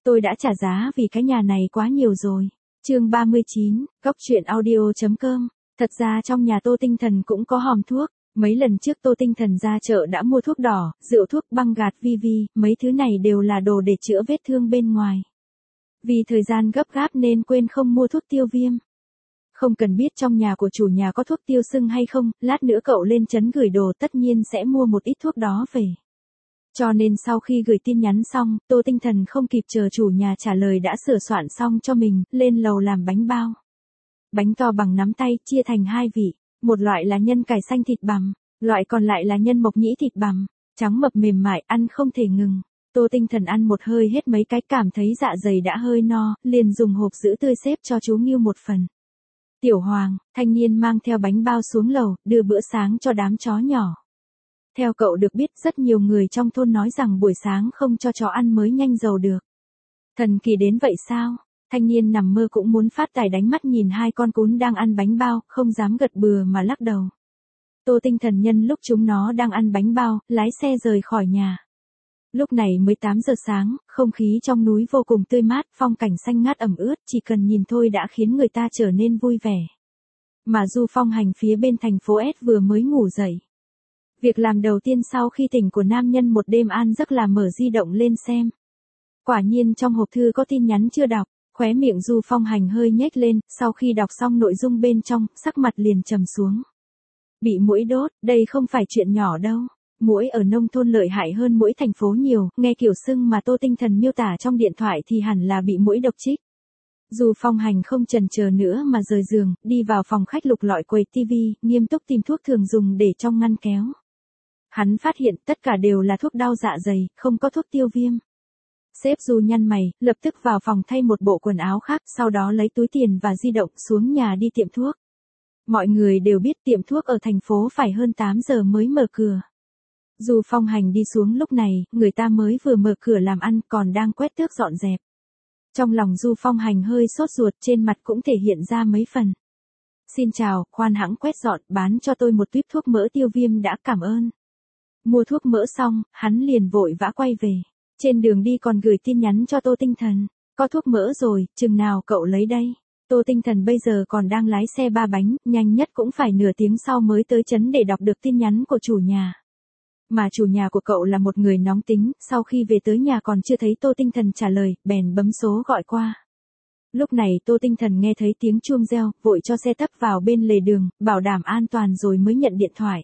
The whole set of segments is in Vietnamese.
Tôi đã trả giá vì cái nhà này quá nhiều rồi. Chương 39, Cóc truyện audio.com. Thật ra trong nhà Tô Tinh Thần cũng có hòm thuốc. Mấy lần trước Tô Tinh Thần ra chợ đã mua thuốc đỏ, rượu thuốc băng gạt vi, mấy thứ này đều là đồ để chữa vết thương bên ngoài. Vì thời gian gấp gáp nên quên không mua thuốc tiêu viêm. Không cần biết trong nhà của chủ nhà có thuốc tiêu sưng hay không, lát nữa cậu lên trấn gửi đồ tất nhiên sẽ mua một ít thuốc đó về. Cho nên sau khi gửi tin nhắn xong, Tô Tinh Thần không kịp chờ chủ nhà trả lời đã sửa soạn xong cho mình, lên lầu làm bánh bao. Bánh to bằng nắm tay, chia thành hai vị, một loại là nhân cải xanh thịt bằm, loại còn lại là nhân mộc nhĩ thịt bằm, trắng mập mềm mại ăn không thể ngừng. Tô Tinh Thần ăn một hơi hết mấy cái cảm thấy dạ dày đã hơi no, liền dùng hộp sữa tươi xếp cho chú Ngưu một phần. Tiểu Hoàng, thanh niên mang theo bánh bao xuống lầu, đưa bữa sáng cho đám chó nhỏ. Theo cậu được biết rất nhiều người trong thôn nói rằng buổi sáng không cho chó ăn mới nhanh giàu được. Thần kỳ đến vậy sao? Thanh niên nằm mơ cũng muốn phát tài đánh mắt nhìn hai con cún đang ăn bánh bao, không dám gật bừa mà lắc đầu. Tô Tinh Thần nhân lúc chúng nó đang ăn bánh bao, lái xe rời khỏi nhà. Lúc này mới 8 giờ sáng, không khí trong núi vô cùng tươi mát, phong cảnh xanh ngát ẩm ướt, chỉ cần nhìn thôi đã khiến người ta trở nên vui vẻ. Mà Du Phong Hành phía bên thành phố S vừa mới ngủ dậy. Việc làm đầu tiên sau khi tỉnh của nam nhân một đêm an giấc là mở di động lên xem. Quả nhiên trong hộp thư có tin nhắn chưa đọc, khóe miệng Du Phong Hành hơi nhếch lên, sau khi đọc xong nội dung bên trong, sắc mặt liền trầm xuống. Bị muỗi đốt, đây không phải chuyện nhỏ đâu. Muỗi ở nông thôn lợi hại hơn muỗi thành phố nhiều, nghe kiểu sưng mà Tô Tinh Thần miêu tả trong điện thoại thì hẳn là bị muỗi độc trích. Du Phong Hành không chần chờ nữa mà rời giường, đi vào phòng khách lục lọi quầy tivi, nghiêm túc tìm thuốc thường dùng để trong ngăn kéo. Hắn phát hiện tất cả đều là thuốc đau dạ dày, không có thuốc tiêu viêm. Sếp Du nhăn mày, lập tức vào phòng thay một bộ quần áo khác, sau đó lấy túi tiền và di động xuống nhà đi tiệm thuốc. Mọi người đều biết tiệm thuốc ở thành phố phải hơn 8 giờ mới mở cửa. Du Phong Hành đi xuống lúc này, người ta mới vừa mở cửa làm ăn còn đang quét tước dọn dẹp. Trong lòng Du Phong Hành hơi sốt ruột, trên mặt cũng thể hiện ra mấy phần. Xin chào, khoan hãng quét dọn, bán cho tôi một tuýp thuốc mỡ tiêu viêm đã, cảm ơn. Mua thuốc mỡ xong, hắn liền vội vã quay về. Trên đường đi còn gửi tin nhắn cho Tô Tinh Thần. Có thuốc mỡ rồi, chừng nào cậu lấy đây? Tô Tinh Thần bây giờ còn đang lái xe ba bánh, nhanh nhất cũng phải nửa tiếng sau mới tới trấn để đọc được tin nhắn của chủ nhà. Mà chủ nhà của cậu là một người nóng tính, sau khi về tới nhà còn chưa thấy Tô Tinh Thần trả lời, bèn bấm số gọi qua. Lúc này Tô Tinh Thần nghe thấy tiếng chuông reo, vội cho xe tấp vào bên lề đường, bảo đảm an toàn rồi mới nhận điện thoại.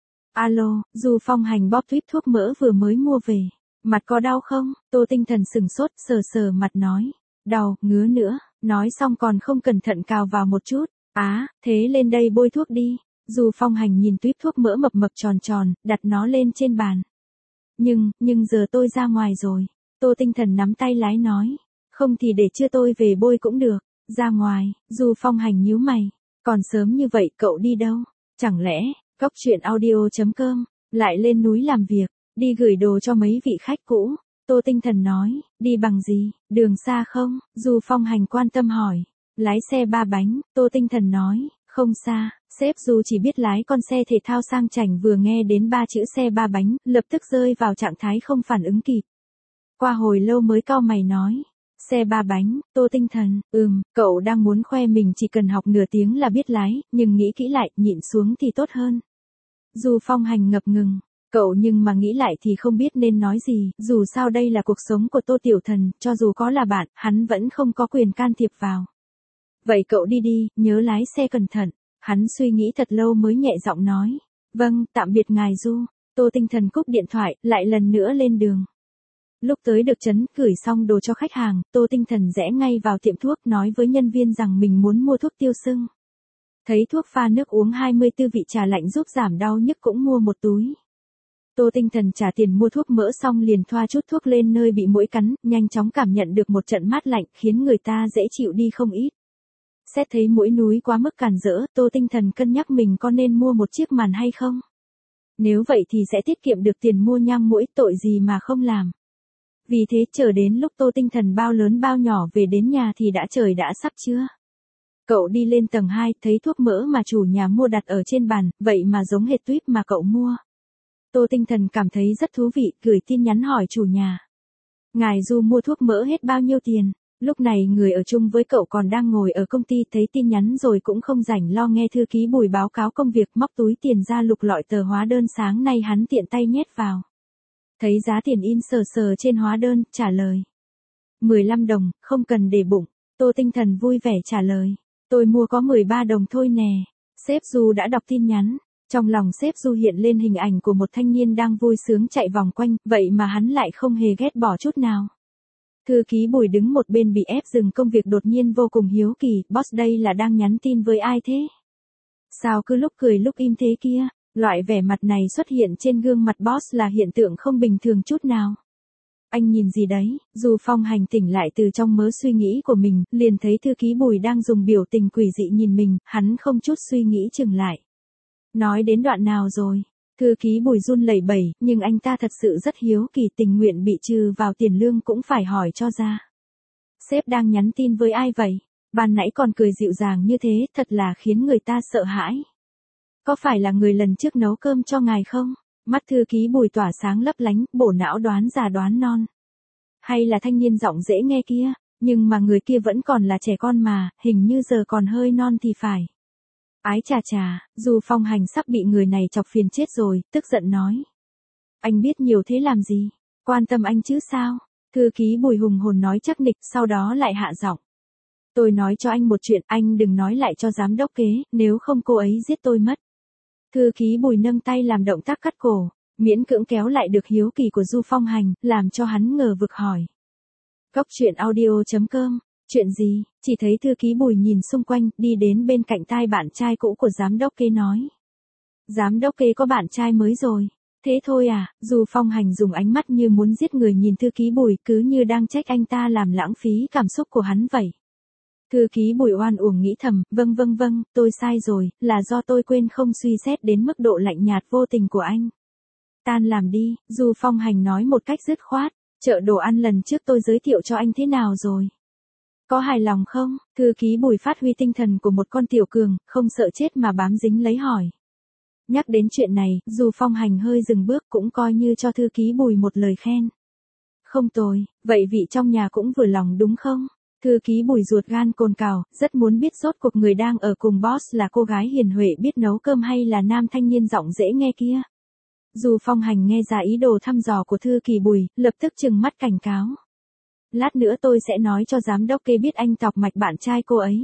Alo, Du Phong Hành bóp tuýp thuốc mỡ vừa mới mua về. Mặt có đau không? Tô Tinh Thần sừng sốt, sờ sờ mặt nói. Đau, ngứa nữa. Nói xong còn không cẩn thận cào vào một chút. Thế lên đây bôi thuốc đi. Du Phong Hành nhìn tuýp thuốc mỡ mập mập tròn tròn, đặt nó lên trên bàn. Nhưng giờ tôi ra ngoài rồi. Tô Tinh Thần nắm tay lái nói. Không thì để trưa tôi về bôi cũng được. Ra ngoài, Du Phong Hành nhíu mày. Còn sớm như vậy cậu đi đâu? Chẳng lẽ, Cóc truyện audio.com, lại lên núi làm việc, đi gửi đồ cho mấy vị khách cũ. Tô Tinh Thần nói, đi bằng gì, đường xa không? Du Phong Hành quan tâm hỏi. Lái xe ba bánh, Tô Tinh Thần nói, không xa. Sếp Du chỉ biết lái con xe thể thao sang chảnh vừa nghe đến ba chữ xe ba bánh, lập tức rơi vào trạng thái không phản ứng kịp. Qua hồi lâu mới cau mày nói. Xe ba bánh, Tô Tinh Thần, cậu đang muốn khoe mình chỉ cần học nửa tiếng là biết lái, nhưng nghĩ kỹ lại, nhịn xuống thì tốt hơn. Du Phong Hành ngập ngừng. Cậu nhưng mà nghĩ lại thì không biết nên nói gì, dù sao đây là cuộc sống của Tô Tiểu Thần, cho dù có là bạn, hắn vẫn không có quyền can thiệp vào. Vậy cậu đi đi, nhớ lái xe cẩn thận. Hắn suy nghĩ thật lâu mới nhẹ giọng nói. Vâng, tạm biệt ngài Du. Tô Tinh Thần cúp điện thoại, lại lần nữa lên đường. Lúc tới được trấn, gửi xong đồ cho khách hàng, Tô Tinh Thần rẽ ngay vào tiệm thuốc nói với nhân viên rằng mình muốn mua thuốc tiêu sưng. Thấy thuốc pha nước uống 24 vị trà lạnh giúp giảm đau nhức cũng mua một túi. Tô Tinh Thần trả tiền mua thuốc mỡ xong liền thoa chút thuốc lên nơi bị muỗi cắn, nhanh chóng cảm nhận được một trận mát lạnh khiến người ta dễ chịu đi không ít. Xét thấy muỗi núi quá mức cản rỡ, Tô Tinh Thần cân nhắc mình có nên mua một chiếc màn hay không. Nếu vậy thì sẽ tiết kiệm được tiền mua nhang muỗi, tội gì mà không làm. Vì thế chờ đến lúc Tô Tinh Thần bao lớn bao nhỏ về đến nhà thì trời đã sắp trưa. Cậu đi lên tầng 2, thấy thuốc mỡ mà chủ nhà mua đặt ở trên bàn, vậy mà giống hệt tuýp mà cậu mua. Tô Tinh Thần cảm thấy rất thú vị, gửi tin nhắn hỏi chủ nhà. Ngài Du mua thuốc mỡ hết bao nhiêu tiền? Lúc này người ở chung với cậu còn đang ngồi ở công ty thấy tin nhắn rồi cũng không rảnh lo nghe thư ký Bùi báo cáo công việc, móc túi tiền ra lục lọi tờ hóa đơn sáng nay hắn tiện tay nhét vào. Thấy giá tiền in sờ sờ trên hóa đơn, trả lời. 15 đồng, không cần để bụng. Tô Tinh Thần vui vẻ trả lời. Tôi mua có 13 đồng thôi nè. Sếp Du đã đọc tin nhắn. Trong lòng sếp Du hiện lên hình ảnh của một thanh niên đang vui sướng chạy vòng quanh, vậy mà hắn lại không hề ghét bỏ chút nào. Thư ký Bùi đứng một bên bị ép dừng công việc đột nhiên vô cùng hiếu kỳ, boss đây là đang nhắn tin với ai thế? Sao cứ lúc cười lúc im thế kia? Loại vẻ mặt này xuất hiện trên gương mặt boss là hiện tượng không bình thường chút nào. Anh nhìn gì đấy? Du Phong Hành tỉnh lại từ trong mớ suy nghĩ của mình, liền thấy thư ký Bùi đang dùng biểu tình quỷ dị nhìn mình, hắn không chút suy nghĩ chừng lại. Nói đến đoạn nào rồi? Thư ký Bùi run lẩy bẩy, nhưng anh ta thật sự rất hiếu kỳ, tình nguyện bị trừ vào tiền lương cũng phải hỏi cho ra. Sếp đang nhắn tin với ai vậy? Ban nãy còn cười dịu dàng như thế, thật là khiến người ta sợ hãi. Có phải là người lần trước nấu cơm cho ngài không? Mắt thư ký Bùi tỏa sáng lấp lánh, bổ não đoán già đoán non. Hay là thanh niên giọng dễ nghe kia, nhưng mà người kia vẫn còn là trẻ con mà, hình như giờ còn hơi non thì phải. Ái chà chà, Du Phong Hành sắp bị người này chọc phiền chết rồi, tức giận nói. Anh biết nhiều thế làm gì? Quan tâm anh chứ sao? Thư ký Bùi hùng hồn nói chắc nịch, sau đó lại hạ giọng. Tôi nói cho anh một chuyện, anh đừng nói lại cho giám đốc kế, nếu không cô ấy giết tôi mất. Thư ký Bùi nâng tay làm động tác cắt cổ, miễn cưỡng kéo lại được hiếu kỳ của Du Phong Hành, làm cho hắn ngờ vực hỏi. Góc truyện audio.com. Chuyện gì? Chỉ thấy thư ký Bùi nhìn xung quanh, đi đến bên cạnh tai bạn trai cũ của giám đốc kế nói. Giám đốc kế có bạn trai mới rồi. Thế thôi à? Du Phong Hành dùng ánh mắt như muốn giết người nhìn thư ký Bùi, cứ như đang trách anh ta làm lãng phí cảm xúc của hắn vậy. Thư ký Bùi oan uổng nghĩ thầm, vâng, tôi sai rồi, là do tôi quên không suy xét đến mức độ lạnh nhạt vô tình của anh. Tan làm đi, Du Phong Hành nói một cách dứt khoát, chợ đồ ăn lần trước tôi giới thiệu cho anh thế nào rồi? Có hài lòng không? Thư ký Bùi phát huy tinh thần của một con tiểu cường, không sợ chết mà bám dính lấy hỏi. Nhắc đến chuyện này, Du Phong Hành hơi dừng bước cũng coi như cho thư ký Bùi một lời khen. Không tồi, vậy vị trong nhà cũng vừa lòng đúng không? Thư ký Bùi ruột gan cồn cào, rất muốn biết rốt cuộc người đang ở cùng boss là cô gái hiền huệ biết nấu cơm hay là nam thanh niên giọng dễ nghe kia. Du Phong Hành nghe ra ý đồ thăm dò của thư ký Bùi, lập tức trừng mắt cảnh cáo. Lát nữa tôi sẽ nói cho giám đốc kê biết anh tọc mạch bạn trai cô ấy.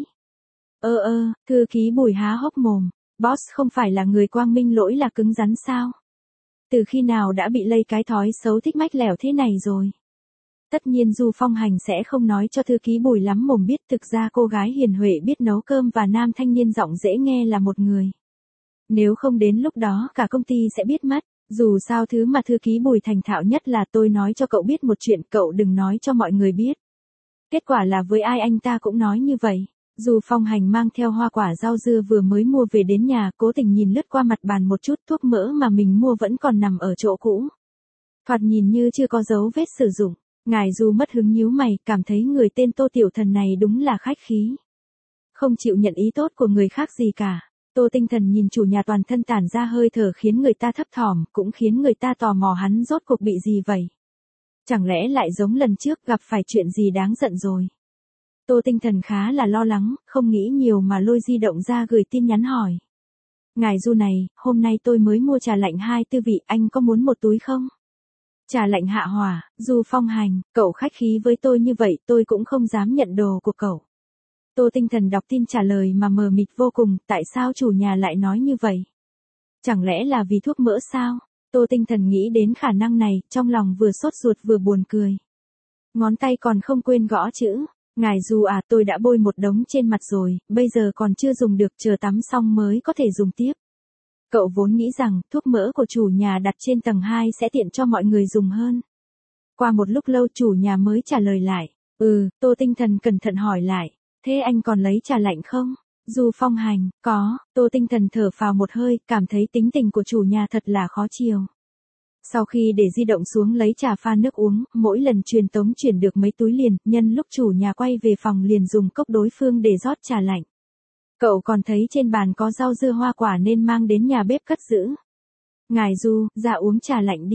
Thư ký Bùi há hốc mồm, boss không phải là người quang minh lỗi là cứng rắn sao? Từ khi nào đã bị lây cái thói xấu thích mách lẻo thế này rồi? Tất nhiên Du Phong Hành sẽ không nói cho thư ký Bùi lắm mồm biết thực ra cô gái hiền huệ biết nấu cơm và nam thanh niên giọng dễ nghe là một người. Nếu không đến lúc đó cả công ty sẽ biết mất. Dù sao thứ mà thư ký Bùi thành thạo nhất là tôi nói cho cậu biết một chuyện, cậu đừng nói cho mọi người biết. Kết quả là với ai anh ta cũng nói như vậy. Du Phong Hành mang theo hoa quả rau dưa vừa mới mua về đến nhà, cố tình nhìn lướt qua mặt bàn một chút, thuốc mỡ mà mình mua vẫn còn nằm ở chỗ cũ. Thoạt nhìn như chưa có dấu vết sử dụng. Ngài Du mất hứng nhíu mày, cảm thấy người tên Tô Tiểu Thần này đúng là khách khí. Không chịu nhận ý tốt của người khác gì cả. Tô Tinh Thần nhìn chủ nhà toàn thân tản ra hơi thở khiến người ta thấp thỏm, cũng khiến người ta tò mò hắn rốt cuộc bị gì vậy. Chẳng lẽ lại giống lần trước gặp phải chuyện gì đáng giận rồi. Tô Tinh Thần khá là lo lắng, không nghĩ nhiều mà lôi di động ra gửi tin nhắn hỏi. Ngài Du này, hôm nay tôi mới mua trà lạnh 2 tư vị, anh có muốn một túi không? Trà lạnh hạ hỏa, Du Phong Hành, cậu khách khí với tôi như vậy tôi cũng không dám nhận đồ của cậu. Tô Tinh Thần đọc tin trả lời mà mờ mịt vô cùng, tại sao chủ nhà lại nói như vậy? Chẳng lẽ là vì thuốc mỡ sao? Tô Tinh Thần nghĩ đến khả năng này, trong lòng vừa sốt ruột vừa buồn cười. Ngón tay còn không quên gõ chữ. Ngài Du à, tôi đã bôi một đống trên mặt rồi, bây giờ còn chưa dùng được, chờ tắm xong mới có thể dùng tiếp. Cậu vốn nghĩ rằng thuốc mỡ của chủ nhà đặt trên tầng 2 sẽ tiện cho mọi người dùng hơn. Qua một lúc lâu chủ nhà mới trả lời lại. Tô Tinh Thần cẩn thận hỏi lại. Thế anh còn lấy trà lạnh không? Du Phong Hành, có. Tô Tinh Thần thở phào một hơi, cảm thấy tính tình của chủ nhà thật là khó chiều. Sau khi để di động xuống lấy trà pha nước uống, mỗi lần truyền tống chuyển được mấy túi liền, nhân lúc chủ nhà quay về phòng liền dùng cốc đối phương để rót trà lạnh. Cậu còn thấy trên bàn có rau dưa hoa quả nên mang đến nhà bếp cất giữ. Ngài Du, ra uống trà lạnh đi.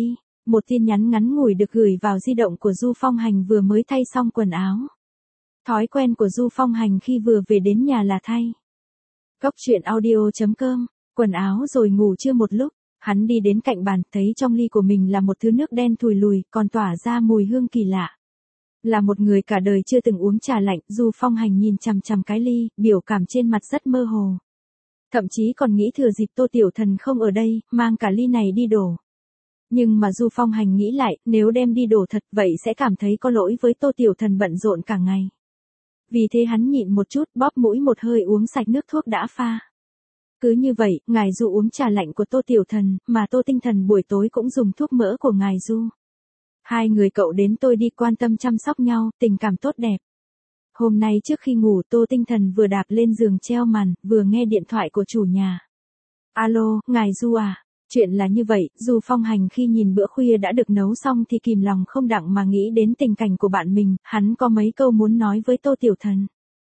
Một tin nhắn ngắn ngủi được gửi vào di động của Du Phong Hành vừa mới thay xong quần áo. Thói quen của Du Phong Hành khi vừa về đến nhà là thay. Góc truyện audio.com, quần áo rồi ngủ trưa một lúc, hắn đi đến cạnh bàn, thấy trong ly của mình là một thứ nước đen thùi lùi, còn tỏa ra mùi hương kỳ lạ. Là một người cả đời chưa từng uống trà lạnh, Du Phong Hành nhìn chằm chằm cái ly, biểu cảm trên mặt rất mơ hồ. Thậm chí còn nghĩ thừa dịp Tô Tiểu Thần không ở đây, mang cả ly này đi đổ. Nhưng mà Du Phong Hành nghĩ lại, nếu đem đi đổ thật vậy sẽ cảm thấy có lỗi với Tô Tiểu Thần bận rộn cả ngày. Vì thế hắn nhịn một chút, bóp mũi một hơi uống sạch nước thuốc đã pha. Cứ như vậy, ngài Du uống trà lạnh của Tô Tiểu Thần, mà Tô Tinh Thần buổi tối cũng dùng thuốc mỡ của ngài Du. Hai người cậu đến tôi đi quan tâm chăm sóc nhau, tình cảm tốt đẹp. Hôm nay trước khi ngủ Tô Tinh Thần vừa đạp lên giường treo màn, vừa nghe điện thoại của chủ nhà. Alo, ngài Du à? Chuyện là như vậy, Du Phong Hành khi nhìn bữa khuya đã được nấu xong thì kìm lòng không đặng mà nghĩ đến tình cảnh của bạn mình, hắn có mấy câu muốn nói với Tô Tiểu Thần.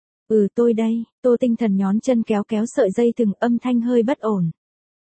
Tôi đây, Tô Tinh Thần nhón chân kéo kéo sợi dây thừng, âm thanh hơi bất ổn.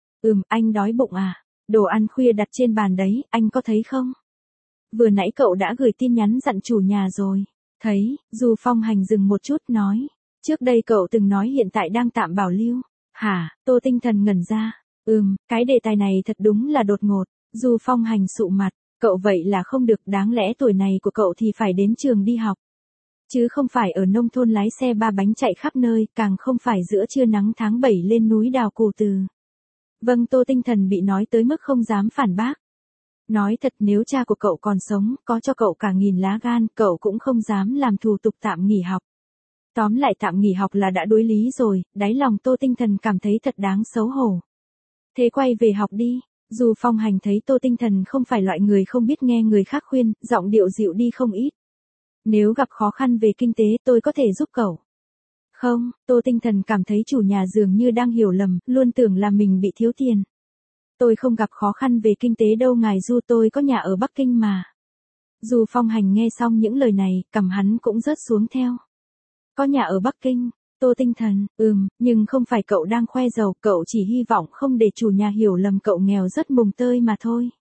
Anh đói bụng à? Đồ ăn khuya đặt trên bàn đấy, anh có thấy không? Vừa nãy cậu đã gửi tin nhắn dặn chủ nhà rồi. Thấy, Du Phong Hành dừng một chút nói. Trước đây cậu từng nói hiện tại đang tạm bảo lưu. Hả? Tô Tinh Thần ngẩn ra. Cái đề tài này thật đúng là đột ngột. Du Phong Hành sụ mặt. Cậu vậy là không được, đáng lẽ tuổi này của cậu thì phải đến trường đi học. Chứ không phải ở nông thôn lái xe ba bánh chạy khắp nơi, càng không phải giữa trưa nắng tháng 7 lên núi đào củ từ. Vâng, Tô Tinh Thần bị nói tới mức không dám phản bác. Nói thật, nếu cha của cậu còn sống, có cho cậu cả nghìn lá gan, cậu cũng không dám làm thủ tục tạm nghỉ học. Tóm lại tạm nghỉ học là đã đối lý rồi, đáy lòng Tô Tinh Thần cảm thấy thật đáng xấu hổ. Thế quay về học đi. Du Phong Hành thấy Tô Tinh Thần không phải loại người không biết nghe người khác khuyên, giọng điệu dịu đi không ít. Nếu gặp khó khăn về kinh tế tôi có thể giúp cậu. Không, Tô Tinh Thần cảm thấy chủ nhà dường như đang hiểu lầm, luôn tưởng là mình bị thiếu tiền. Tôi không gặp khó khăn về kinh tế đâu ngài Du, tôi có nhà ở Bắc Kinh mà. Du Phong Hành nghe xong những lời này, cằm hắn cũng rớt xuống theo. Có nhà ở Bắc Kinh, Tô Tinh Thần, nhưng không phải cậu đang khoe giàu, cậu chỉ hy vọng không để chủ nhà hiểu lầm cậu nghèo rất mùng tơi mà thôi.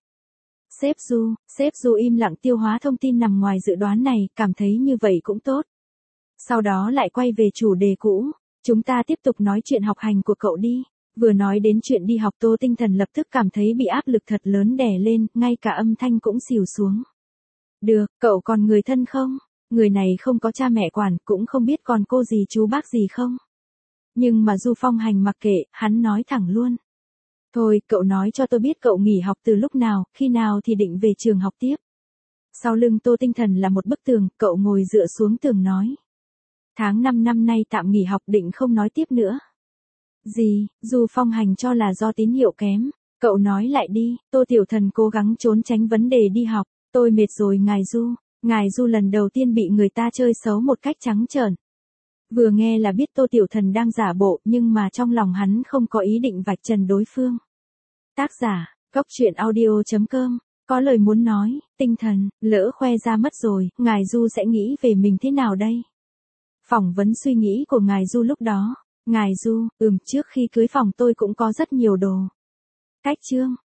Sếp Du im lặng tiêu hóa thông tin nằm ngoài dự đoán này, cảm thấy như vậy cũng tốt. Sau đó lại quay về chủ đề cũ, chúng ta tiếp tục nói chuyện học hành của cậu đi. Vừa nói đến chuyện đi học Tô Tinh Thần lập tức cảm thấy bị áp lực thật lớn đè lên, ngay cả âm thanh cũng xỉu xuống. Được, cậu còn người thân không? Người này không có cha mẹ quản, cũng không biết còn cô gì chú bác gì không? Nhưng mà Du Phong Hành mặc kệ, hắn nói thẳng luôn. Thôi, cậu nói cho tôi biết cậu nghỉ học từ lúc nào, khi nào thì định về trường học tiếp. Sau lưng Tô Tinh Thần là một bức tường, cậu ngồi dựa xuống tường nói. Tháng 5 năm nay tạm nghỉ học, định không nói tiếp nữa. Gì? Du Phong Hành cho là do tín hiệu kém. Cậu nói lại đi. Tô Tiểu Thần cố gắng trốn tránh vấn đề đi học. Tôi mệt rồi ngài Du. Ngài Du lần đầu tiên bị người ta chơi xấu một cách trắng trợn. Vừa nghe là biết Tô Tiểu Thần đang giả bộ, nhưng mà trong lòng hắn không có ý định vạch trần đối phương. Tác giả, góc truyện audio.com, có lời muốn nói. Tinh Thần, lỡ khoe ra mất rồi, ngài Du sẽ nghĩ về mình thế nào đây? Phỏng vấn suy nghĩ của ngài Du lúc đó. Ngài Du, trước khi cưới phòng tôi cũng có rất nhiều đồ. Cách chương.